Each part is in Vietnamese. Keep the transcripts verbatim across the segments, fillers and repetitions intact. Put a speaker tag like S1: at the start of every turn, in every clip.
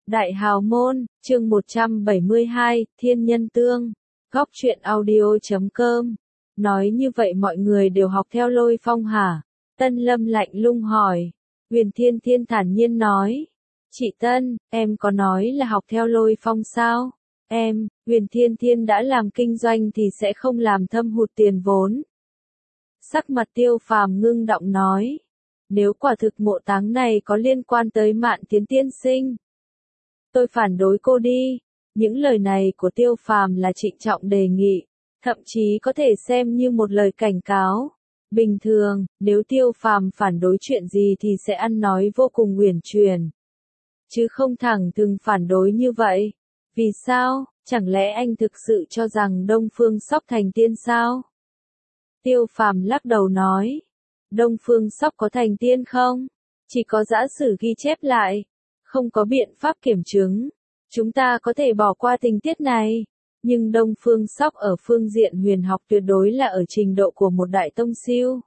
S1: Đại Hào Môn, chương một trăm bảy mươi hai, Thiên Nhân Tương, Góc truyện audio chấm com. Nói như vậy mọi người đều học theo Lôi Phong hả? Tân Lâm lạnh lùng hỏi. Huyền Thiên Thiên thản nhiên nói. Chị Tân, em có nói là học theo Lôi Phong sao? Em, Huyền Thiên Thiên đã làm kinh doanh thì sẽ không làm thâm hụt tiền vốn. Sắc mặt Tiêu Phàm ngưng động nói. Nếu quả thực mộ táng này có liên quan tới Mạn Tiến tiên sinh, tôi phản đối cô đi. Những lời này của Tiêu Phàm là trịnh trọng đề nghị, thậm chí có thể xem như một lời cảnh cáo. Bình thường, nếu Tiêu Phàm phản đối chuyện gì thì sẽ ăn nói vô cùng uyển chuyển, chứ không thẳng thừng phản đối như vậy. Vì sao? Chẳng lẽ anh thực sự cho rằng Đông Phương Sóc thành tiên sao? Tiêu Phàm lắc đầu nói. Đông Phương Sóc có thành tiên không? Chỉ có giả sử ghi chép lại, không có biện pháp kiểm chứng. Chúng ta có thể bỏ qua tình tiết này, nhưng Đông Phương Sóc ở phương diện huyền học tuyệt đối là ở trình độ của một đại tông siêu.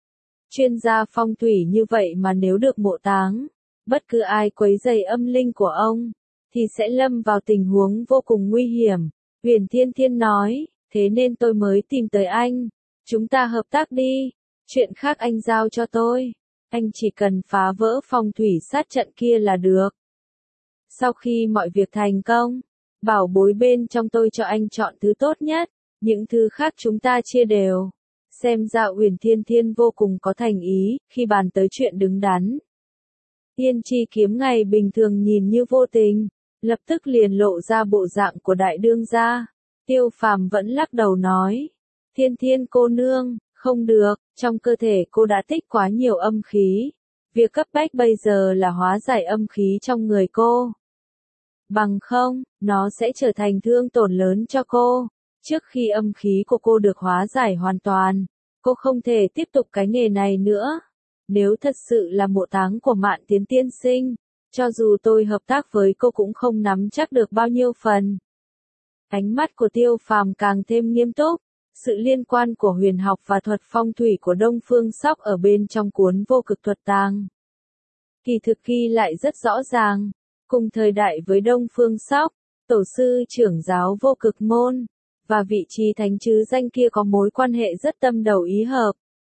S1: Chuyên gia phong thủy như vậy mà nếu được mộ táng, bất cứ ai quấy rầy âm linh của ông, thì sẽ lâm vào tình huống vô cùng nguy hiểm. Huyền Thiên Thiên nói, thế nên tôi mới tìm tới anh. Chúng ta hợp tác đi, chuyện khác anh giao cho tôi. Anh chỉ cần phá vỡ phong thủy sát trận kia là được. Sau khi mọi việc thành công, bảo bối bên trong tôi cho anh chọn thứ tốt nhất, những thứ khác chúng ta chia đều. Xem ra Huyền Thiên Thiên vô cùng có thành ý, khi bàn tới chuyện đứng đắn. Tiên tri kiếm ngày bình thường nhìn như vô tình, lập tức liền lộ ra bộ dạng của đại đương gia. Tiêu Phàm vẫn lắc đầu nói, Thiên Thiên cô nương, không được, trong cơ thể cô đã tích quá nhiều âm khí. Việc cấp bách bây giờ là hóa giải âm khí trong người cô. Bằng không, nó sẽ trở thành thương tổn lớn cho cô. Trước khi âm khí của cô được hóa giải hoàn toàn, cô không thể tiếp tục cái nghề này nữa. Nếu thật sự là mộ táng của Mạn Tiến tiên sinh, cho dù tôi hợp tác với cô cũng không nắm chắc được bao nhiêu phần. Ánh mắt của Tiêu Phàm càng thêm nghiêm túc. Sự liên quan của huyền học và thuật phong thủy của Đông Phương Sóc ở bên trong cuốn Vô Cực Thuật Tàng, kỳ thực ghi lại rất rõ ràng. Cùng thời đại với Đông Phương Sóc, tổ sư trưởng giáo Vô Cực Môn, và vị trí thánh chứ danh kia có mối quan hệ rất tâm đầu ý hợp.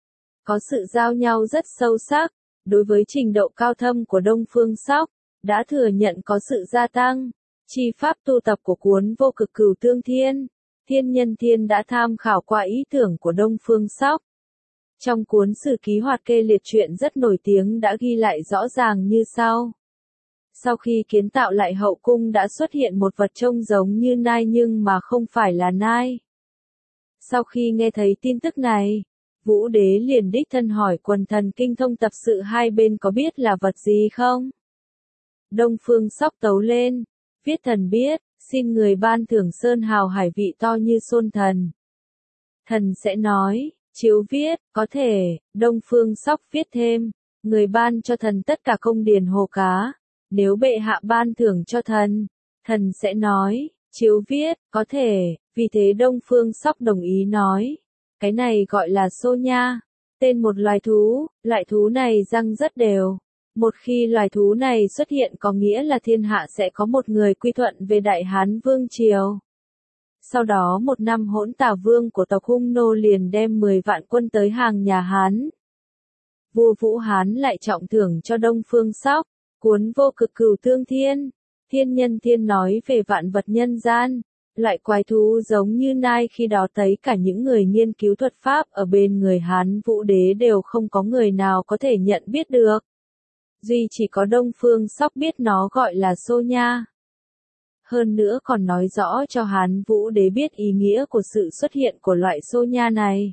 S1: Có sự giao nhau rất sâu sắc. Đối với trình độ cao thâm của Đông Phương Sóc, đã thừa nhận có sự gia tăng. Chi pháp tu tập của cuốn Vô Cực Cửu Tương Thiên, Thiên Nhân Thiên đã tham khảo qua ý tưởng của Đông Phương Sóc. Trong cuốn Sử Ký Hoạt Kê liệt truyện rất nổi tiếng đã ghi lại rõ ràng như sau. Sau khi kiến tạo lại hậu cung đã xuất hiện một vật trông giống như nai nhưng mà không phải là nai. Sau khi nghe thấy tin tức này, Vũ Đế liền đích thân hỏi quần thần kinh thông tập sự hai bên có biết là vật gì không? Đông Phương Sóc tấu lên, viết thần biết, xin người ban thưởng sơn hào hải vị to như xôn thần. Thần sẽ nói, chiếu viết, có thể. Đông Phương Sóc viết thêm, người ban cho thần tất cả công điền hồ cá. Nếu bệ hạ ban thưởng cho thần, thần sẽ nói, chiếu viết, có thể. Vì thế Đông Phương Sóc đồng ý nói, cái này gọi là xô nha, tên một loài thú. Loại thú này răng rất đều. Một khi loài thú này xuất hiện có nghĩa là thiên hạ sẽ có một người quy thuận về Đại Hán Vương Triều. Sau đó một năm Hỗn Tả Vương của tộc Hung Nô liền đem mười vạn quân tới hàng nhà Hán. Vua Vũ Hán lại trọng thưởng cho Đông Phương Sóc, cuốn Vô Cực Cửu Tương Thiên, Thiên Nhân Thiên nói về vạn vật nhân gian. Loại quái thú giống như nai khi đó thấy cả những người nghiên cứu thuật pháp ở bên người Hán Vũ Đế đều không có người nào có thể nhận biết được. Duy chỉ có Đông Phương Sóc biết nó gọi là xô nha. Hơn nữa còn nói rõ cho Hán Vũ Đế biết ý nghĩa của sự xuất hiện của loại xô nha này.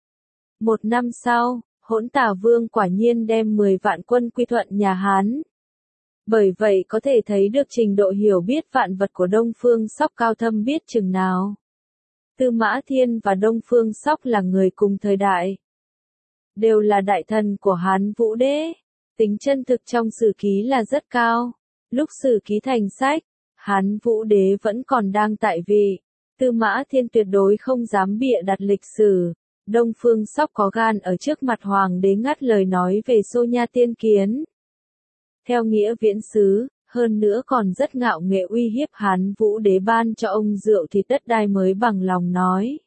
S1: Một năm sau, Hỗn Tả Vương quả nhiên đem mười vạn quân quy thuận nhà Hán. Bởi vậy có thể thấy được trình độ hiểu biết vạn vật của Đông Phương Sóc cao thâm biết chừng nào. Tư Mã Thiên và Đông Phương Sóc là người cùng thời đại, đều là đại thần của Hán Vũ Đế. Tính chân thực trong sử ký là rất cao. Lúc sử ký thành sách, Hán Vũ Đế vẫn còn đang tại vị. Tư Mã Thiên tuyệt đối không dám bịa đặt lịch sử. Đông Phương Sóc có gan ở trước mặt Hoàng đế ngắt lời nói về xô nha tiên kiến. Theo nghĩa viễn xứ, hơn nữa còn rất ngạo nghễ uy hiếp Hán Vũ Đế ban cho ông rượu thì đất đai mới bằng lòng nói.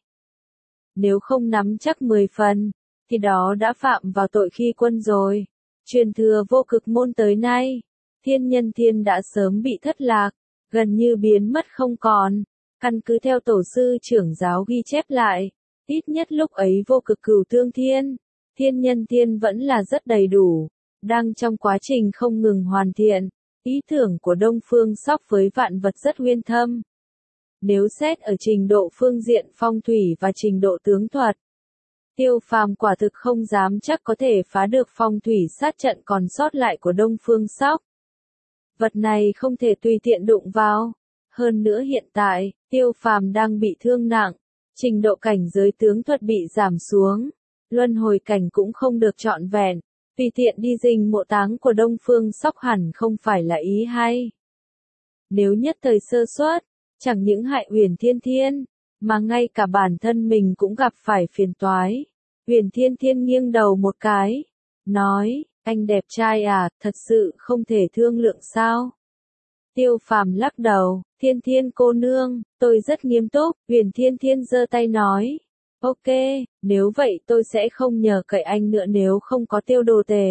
S1: Nếu không nắm chắc mười phần, thì đó đã phạm vào tội khi quân rồi. Truyền thừa vô cực môn tới nay, Thiên Nhân Thiên đã sớm bị thất lạc, gần như biến mất không còn. Căn cứ theo tổ sư trưởng giáo ghi chép lại, ít nhất lúc ấy vô cực cửu tương thiên, Thiên Nhân Thiên vẫn là rất đầy đủ, đang trong quá trình không ngừng hoàn thiện. Ý tưởng của Đông Phương Sóc với vạn vật rất uyên thâm. Nếu xét ở trình độ phương diện phong thủy và trình độ tướng thuật, Tiêu Phàm quả thực không dám chắc có thể phá được phong thủy sát trận còn sót lại của Đông Phương Sóc. Vật này không thể tùy tiện đụng vào. Hơn nữa hiện tại, Tiêu Phàm đang bị thương nặng, trình độ cảnh giới tướng thuật bị giảm xuống, luân hồi cảnh cũng không được trọn vẹn, tùy tiện đi dình mộ táng của Đông Phương Sóc hẳn không phải là ý hay. Nếu nhất thời sơ suất, chẳng những hại Uyển Thiên Thiên, mà ngay cả bản thân mình cũng gặp phải phiền toái. Uyển Thiên Thiên nghiêng đầu một cái, nói, anh đẹp trai à, thật sự không thể thương lượng sao? Tiêu Phàm lắc đầu, Thiên Thiên cô nương, tôi rất nghiêm túc. Uyển Thiên Thiên giơ tay nói, ok, nếu vậy tôi sẽ không nhờ cậy anh nữa nếu không có Tiêu đồ tề.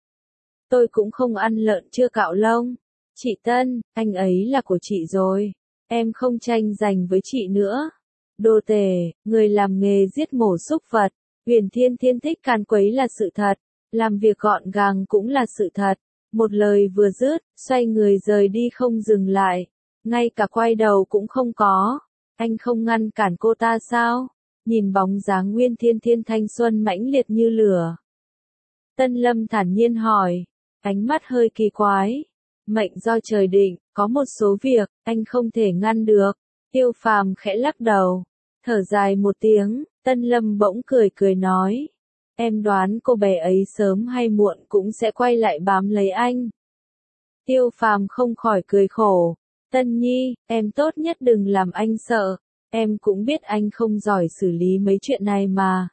S1: Tôi cũng không ăn lợn chưa cạo lông. Chị Tân, anh ấy là của chị rồi, em không tranh giành với chị nữa. Đồ tề, người làm nghề giết mổ súc vật. Uyển Thiên Thiên thích càn quấy là sự thật, làm việc gọn gàng cũng là sự thật. Một lời vừa dứt, xoay người rời đi không dừng lại, ngay cả quay đầu cũng không có. Anh không ngăn cản cô ta sao? Nhìn bóng dáng Uyển Thiên Thiên thanh xuân mãnh liệt như lửa. Tân Lâm thản nhiên hỏi, ánh mắt hơi kỳ quái. Mệnh do trời định, có một số việc, anh không thể ngăn được. Tiêu Phàm khẽ lắc đầu, thở dài một tiếng, Tân Lâm bỗng cười cười nói. Em đoán cô bé ấy sớm hay muộn cũng sẽ quay lại bám lấy anh. Tiêu Phàm không khỏi cười khổ. Tân Nhi, em tốt nhất đừng làm anh sợ. Em cũng biết anh không giỏi xử lý mấy chuyện này mà.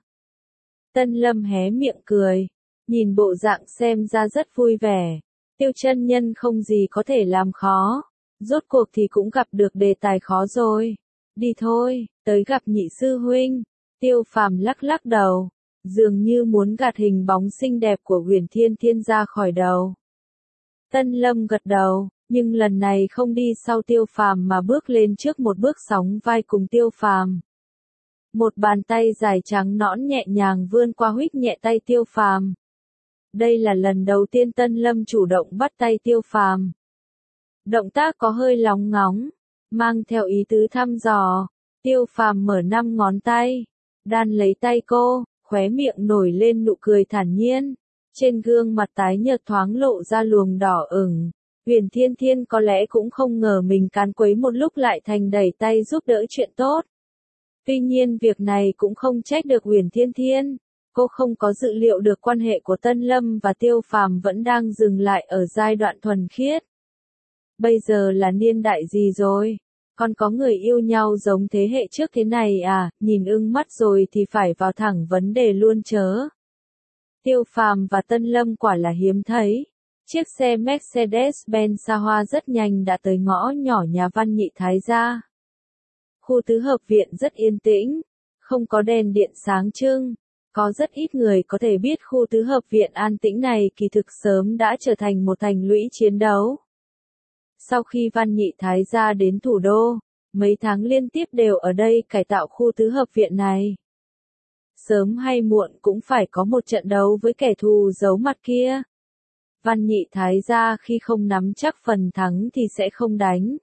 S1: Tân Lâm hé miệng cười. Nhìn bộ dạng xem ra rất vui vẻ. Tiêu chân nhân không gì có thể làm khó. Rốt cuộc thì cũng gặp được đề tài khó rồi. Đi thôi, tới gặp nhị sư huynh. Tiêu Phàm lắc lắc đầu, dường như muốn gạt hình bóng xinh đẹp của Uyển Thiên Thiên ra khỏi đầu. Tân Lâm gật đầu, nhưng lần này không đi sau Tiêu Phàm mà bước lên trước một bước sóng vai cùng Tiêu Phàm. Một bàn tay dài trắng nõn nhẹ nhàng vươn qua huých nhẹ tay Tiêu Phàm. Đây là lần đầu tiên Tân Lâm chủ động bắt tay Tiêu Phàm. Động tác có hơi lóng ngóng, mang theo ý tứ thăm dò. Tiêu Phàm mở năm ngón tay, đan lấy tay cô, khóe miệng nổi lên nụ cười thản nhiên. Trên gương mặt tái nhợt thoáng lộ ra luồng đỏ ửng. Uyển Thiên Thiên có lẽ cũng không ngờ mình càn quấy một lúc lại thành đẩy tay giúp đỡ chuyện tốt. Tuy nhiên việc này cũng không trách được Uyển Thiên Thiên. Cô không có dự liệu được quan hệ của Tân Lâm và Tiêu Phàm vẫn đang dừng lại ở giai đoạn thuần khiết. Bây giờ là niên đại gì rồi? Còn có người yêu nhau giống thế hệ trước thế này à? Nhìn ưng mắt rồi thì phải vào thẳng vấn đề luôn chớ. Tiêu Phàm và Tân Lâm quả là hiếm thấy. Chiếc xe Mercedes-Benz xa hoa rất nhanh đã tới ngõ nhỏ nhà Văn Nhị Thái gia. Khu tứ hợp viện rất yên tĩnh, không có đèn điện sáng trưng. Có rất ít người có thể biết khu tứ hợp viện an tĩnh này kỳ thực sớm đã trở thành một thành lũy chiến đấu. Sau khi Văn Nhị Thái gia đến thủ đô, mấy tháng liên tiếp đều ở đây cải tạo khu tứ hợp viện này. Sớm hay muộn cũng phải có một trận đấu với kẻ thù giấu mặt kia. Văn Nhị Thái gia khi không nắm chắc phần thắng thì sẽ không đánh.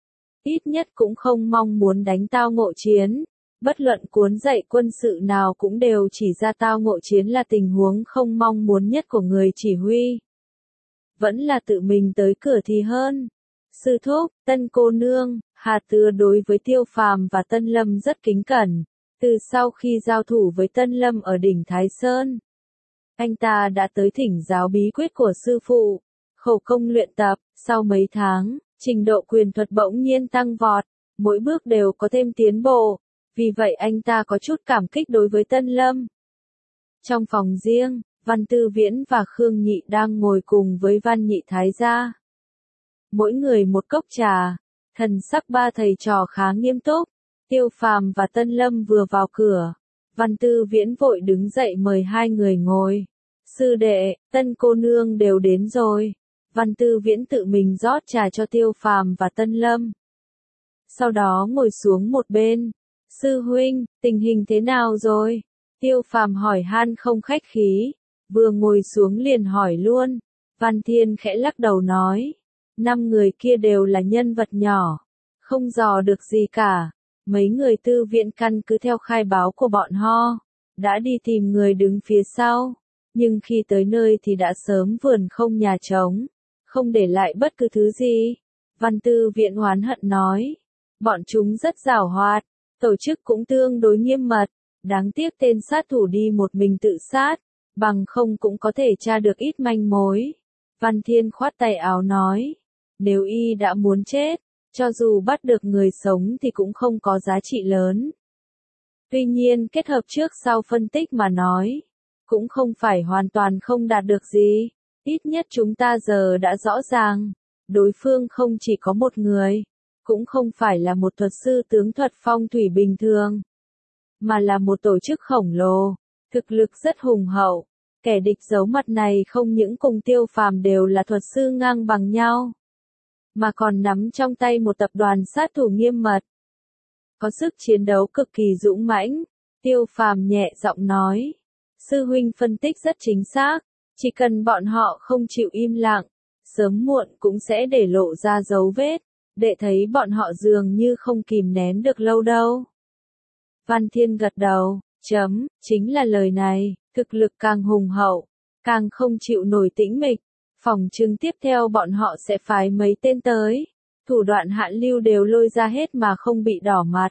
S1: Ít nhất cũng không mong muốn đánh tao ngộ chiến. Bất luận cuốn dạy quân sự nào cũng đều chỉ ra tao ngộ chiến là tình huống không mong muốn nhất của người chỉ huy. Vẫn là tự mình tới cửa thì hơn. Sư thúc, Tân cô nương, Hà Tứa đối với Tiêu Phàm và Tân Lâm rất kính cẩn. Từ sau khi giao thủ với Tân Lâm ở đỉnh Thái Sơn, anh ta đã tới thỉnh giáo bí quyết của sư phụ, khẩu công luyện tập. Sau mấy tháng, trình độ quyền thuật bỗng nhiên tăng vọt, mỗi bước đều có thêm tiến bộ. Vì vậy anh ta có chút cảm kích đối với Tân Lâm. Trong phòng riêng, Văn Tư Viễn và Khương Nhị đang ngồi cùng với Văn Nhị Thái gia. mỗi người một cốc trà. Thần sắc ba thầy trò khá nghiêm túc. Tiêu Phàm và Tân Lâm vừa vào cửa, Văn Tư Viễn vội đứng dậy mời hai người ngồi. Sư đệ, Tân cô nương đều đến rồi. Văn Tư Viễn tự mình rót trà cho Tiêu Phàm và Tân Lâm. Sau đó ngồi xuống một bên. Sư huynh, tình hình thế nào rồi? Tiêu Phàm hỏi han không khách khí, vừa ngồi xuống liền hỏi luôn. Văn Thiên khẽ lắc đầu nói, năm người kia đều là nhân vật nhỏ, không dò được gì cả. Mấy người Tư Viện căn cứ theo khai báo của bọn họ, đã đi tìm người đứng phía sau, nhưng khi tới nơi thì đã sớm vườn không nhà trống, không để lại bất cứ thứ gì. Văn Tư Viện oán hận nói, bọn chúng rất giàu hoạt, tổ chức cũng tương đối nghiêm mật, đáng tiếc tên sát thủ đi một mình tự sát, bằng không cũng có thể tra được ít manh mối. Văn Thiên khoát tay áo nói, nếu y đã muốn chết, cho dù bắt được người sống thì cũng không có giá trị lớn. Tuy nhiên kết hợp trước sau phân tích mà nói, cũng không phải hoàn toàn không đạt được gì. Ít nhất chúng ta giờ đã rõ ràng, đối phương không chỉ có một người, cũng không phải là một thuật sư tướng thuật phong thủy bình thường, mà là một tổ chức khổng lồ, thực lực rất hùng hậu. Kẻ địch giấu mặt này không những cùng Tiêu Phàm đều là thuật sư ngang bằng nhau, mà còn nắm trong tay một tập đoàn sát thủ nghiêm mật, có sức chiến đấu cực kỳ dũng mãnh. Tiêu Phàm nhẹ giọng nói, sư huynh phân tích rất chính xác, chỉ cần bọn họ không chịu im lặng, sớm muộn cũng sẽ để lộ ra dấu vết, để thấy bọn họ dường như không kìm nén được lâu đâu. Văn Thiên gật đầu, chấm, chính là lời này, thực lực càng hùng hậu, càng không chịu nổi tĩnh mịch, phòng trừng tiếp theo bọn họ sẽ phái mấy tên tới, thủ đoạn hạ lưu đều lôi ra hết mà không bị đỏ mặt.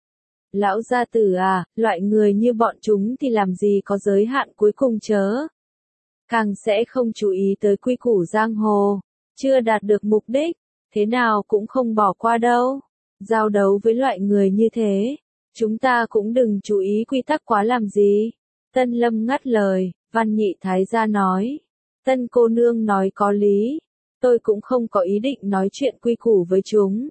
S1: Lão gia tử à, loại người như bọn chúng thì làm gì có giới hạn cuối cùng chớ. Càng sẽ không chú ý tới quy củ giang hồ, chưa đạt được mục đích, thế nào cũng không bỏ qua đâu. Giao đấu với loại người như thế, chúng ta cũng đừng chú ý quy tắc quá làm gì. Tân Lâm ngắt lời, Văn Nhị Thái gia nói, Tân cô nương nói có lý, tôi cũng không có ý định nói chuyện quy củ với chúng.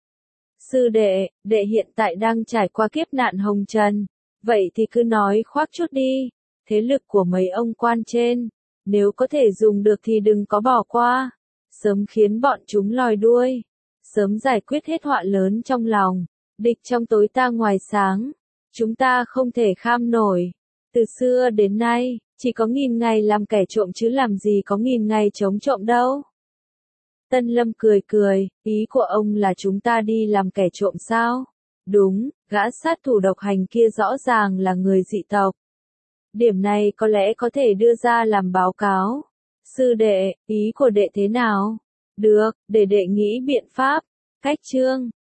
S1: Sư đệ, đệ hiện tại đang trải qua kiếp nạn hồng trần, vậy thì cứ nói khoác chút đi, thế lực của mấy ông quan trên, nếu có thể dùng được thì đừng có bỏ qua, sớm khiến bọn chúng lòi đuôi, sớm giải quyết hết họa lớn trong lòng, địch trong tối ta ngoài sáng, chúng ta không thể kham nổi. Từ xưa đến nay, chỉ có nghìn ngày làm kẻ trộm chứ làm gì có nghìn ngày chống trộm đâu. Tân Lâm cười cười, ý của ông là chúng ta đi làm kẻ trộm sao? Đúng, gã sát thủ độc hành kia rõ ràng là người dị tộc. Điểm này có lẽ có thể đưa ra làm báo cáo. Sư đệ, ý của đệ thế nào? Được, để đệ nghĩ biện pháp. Cách chương